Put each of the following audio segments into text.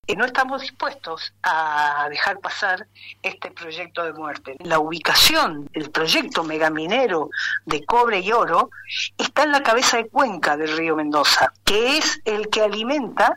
no estamos dispuestos a dejar pasar este proyecto de muerte. La ubicación del proyecto megaminero de cobre y oro está en la cabeza de cuenca del río Mendoza, que es el que alimenta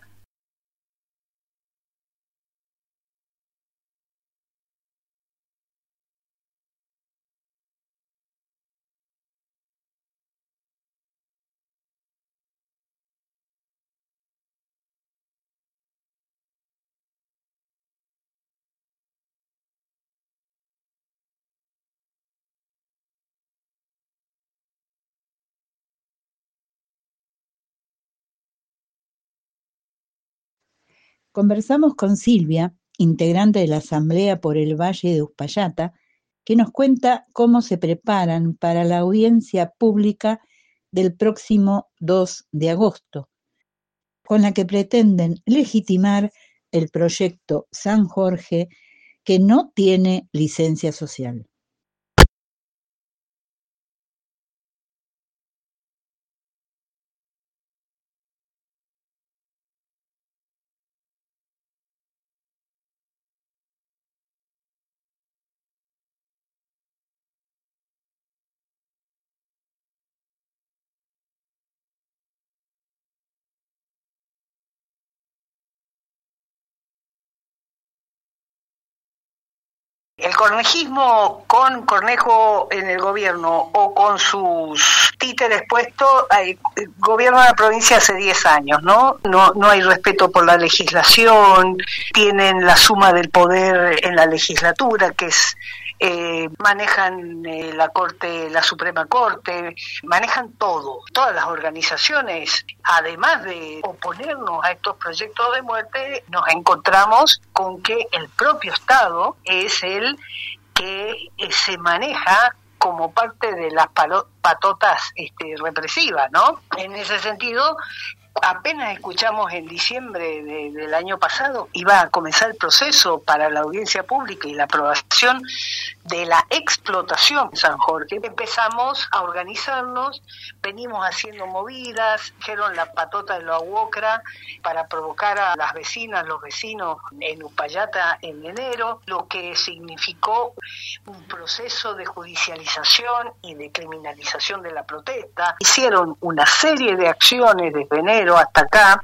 Conversamos con Silvia, integrante de la Asamblea por el Valle de Uspallata, que nos cuenta cómo se preparan para la audiencia pública del próximo 2 de agosto, con la que pretenden legitimar el proyecto San Jorge, que no tiene licencia social. el cornejismo con Cornejo en el gobierno o con sus títeres puestos, gobierna la provincia hace 10 años, ¿no? No hay respeto por la legislación, tienen la suma del poder en la legislatura, que es manejan la Corte, la Suprema Corte, manejan todo. Todas las organizaciones, además de oponernos a estos proyectos de muerte, nos encontramos con que el propio Estado es el que se maneja como parte de las patotas represivas, ¿no? En ese sentido, apenas escuchamos en diciembre del año pasado, iba a comenzar el proceso para la audiencia pública y la aprobación de la explotación de San Jorge. Empezamos a organizarnos, venimos haciendo movidas, dijeron la patota de la UOCRA para provocar a las vecinas, los vecinos en Uspallata en enero, lo que significó un proceso de judicialización y de criminalización de la protesta. Hicieron una serie de acciones desde enero hasta acá,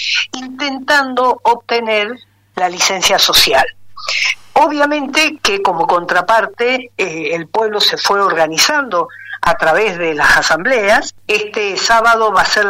intentando obtener la licencia social. Obviamente que como contraparte el pueblo se fue organizando a través de las asambleas. Este sábado va a ser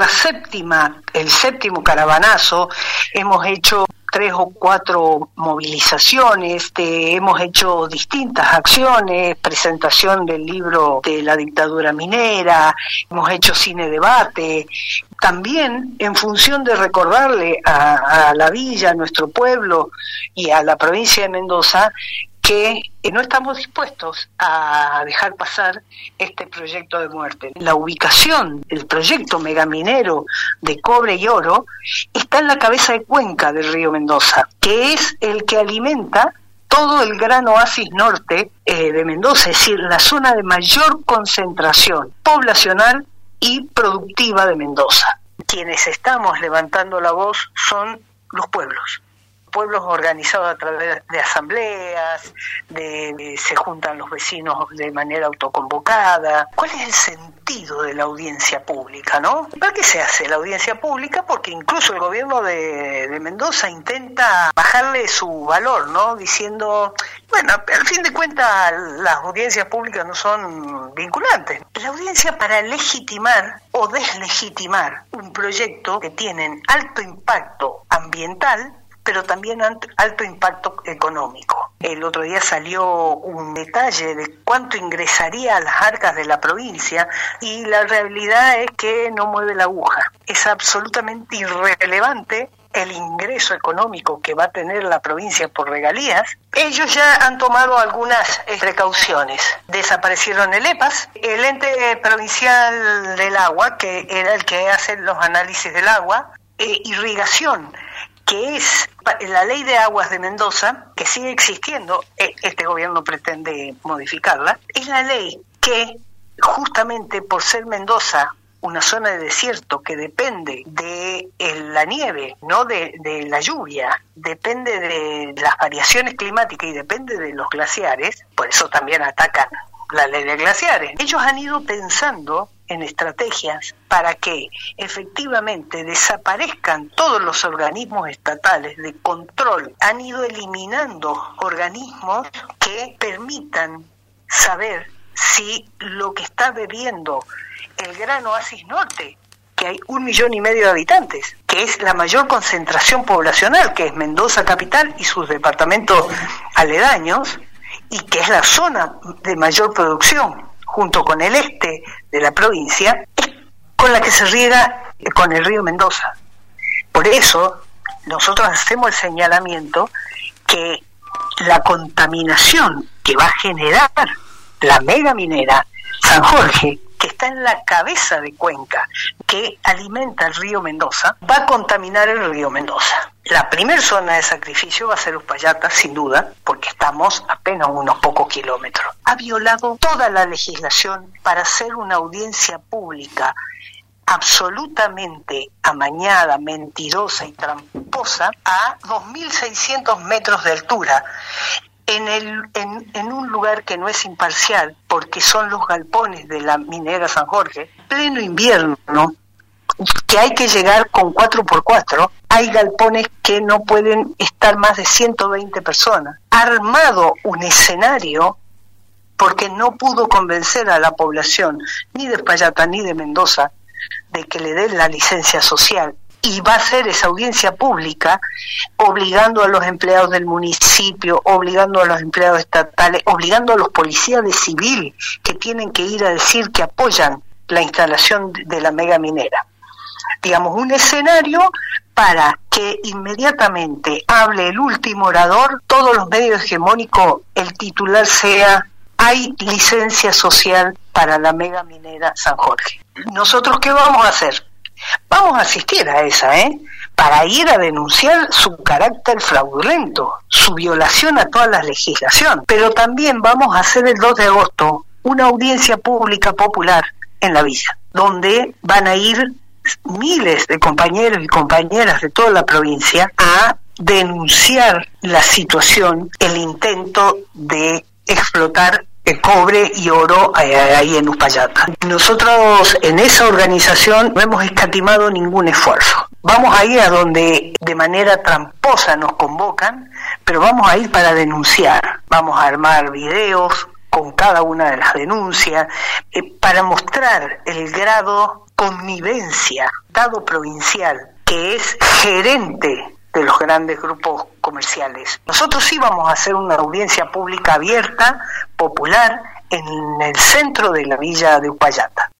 el séptimo caravanazo. Hemos hecho 3 o 4 movilizaciones, hemos hecho distintas acciones, presentación del libro de la dictadura minera, hemos hecho cine debate, también en función de recordarle a la villa, a nuestro pueblo y a la provincia de Mendoza que no estamos dispuestos a dejar pasar este proyecto de muerte. La ubicación del proyecto megaminero de cobre y oro está en la cabeza de cuenca del río Mendoza, que es el que alimenta todo el gran oasis norte de Mendoza, es decir, la zona de mayor concentración poblacional y productiva de Mendoza. Quienes estamos levantando la voz son los pueblos organizados a través de asambleas, se juntan los vecinos de manera autoconvocada. ¿Cuál es el sentido de la audiencia pública, no? ¿Para qué se hace la audiencia pública? Porque incluso el gobierno de Mendoza intenta bajarle su valor, ¿no? Diciendo, bueno, al fin de cuentas las audiencias públicas no son vinculantes. La audiencia para legitimar o deslegitimar un proyecto que tiene alto impacto ambiental, pero también alto impacto económico. El otro día salió un detalle de cuánto ingresaría a las arcas de la provincia y la realidad es que no mueve la aguja. Es absolutamente irrelevante el ingreso económico que va a tener la provincia por regalías. Ellos ya han tomado algunas precauciones. Desaparecieron el EPAS, el ente provincial del agua, que era el que hace los análisis del agua, irrigación, que es la ley de aguas de Mendoza, que sigue existiendo, este gobierno pretende modificarla, es la ley que justamente por ser Mendoza una zona de desierto que depende de la nieve, no de la lluvia, depende de las variaciones climáticas y depende de los glaciares, por eso también atacan la ley de glaciares. Ellos han ido pensando en estrategias para que efectivamente desaparezcan todos los organismos estatales de control. Han ido eliminando organismos que permitan saber si lo que está bebiendo el Gran Oasis Norte, que hay 1,5 millones de habitantes, que es la mayor concentración poblacional, que es Mendoza capital y sus departamentos aledaños, y que es la zona de mayor producción, junto con el este de la provincia, con la que se riega con el río Mendoza. Por eso, nosotros hacemos el señalamiento que la contaminación que va a generar la mega minera San Jorge, que está en la cabeza de Cuenca, que alimenta el río Mendoza, va a contaminar el río Mendoza. La primera zona de sacrificio va a ser Uspallata, sin duda, porque estamos apenas unos pocos kilómetros. Ha violado toda la legislación para hacer una audiencia pública absolutamente amañada, mentirosa y tramposa a 2.600 metros de altura. En un lugar que no es imparcial, porque son los galpones de la minera San Jorge, pleno invierno, que hay que llegar con 4x4, hay galpones que no pueden estar más de 120 personas. Ha armado un escenario porque no pudo convencer a la población, ni de Uspallata ni de Mendoza, de que le den la licencia social. Y va a hacer esa audiencia pública obligando a los empleados del municipio, obligando a los empleados estatales, obligando a los policías de civil que tienen que ir a decir que apoyan la instalación de la mega minera. Digamos, un escenario para que inmediatamente hable el último orador, todos los medios hegemónicos, el titular sea: hay licencia social para la mega minera San Jorge. ¿Nosotros qué vamos a hacer? Vamos a asistir a esa, para ir a denunciar su carácter fraudulento, su violación a toda la legislación. Pero también vamos a hacer el 2 de agosto una audiencia pública popular en la villa, donde van a ir miles de compañeros y compañeras de toda la provincia a denunciar la situación, el intento de explotar el cobre y oro ahí en Uspallata. Nosotros en esa organización no hemos escatimado ningún esfuerzo. Vamos a ir a donde de manera tramposa nos convocan, pero vamos a ir para denunciar. Vamos a armar videos con cada una de las denuncias para mostrar el grado connivencia, Estado provincial, que es gerente de los grandes grupos comerciales. Nosotros sí vamos a hacer una audiencia pública abierta, popular, en el centro de la villa de Uspallata.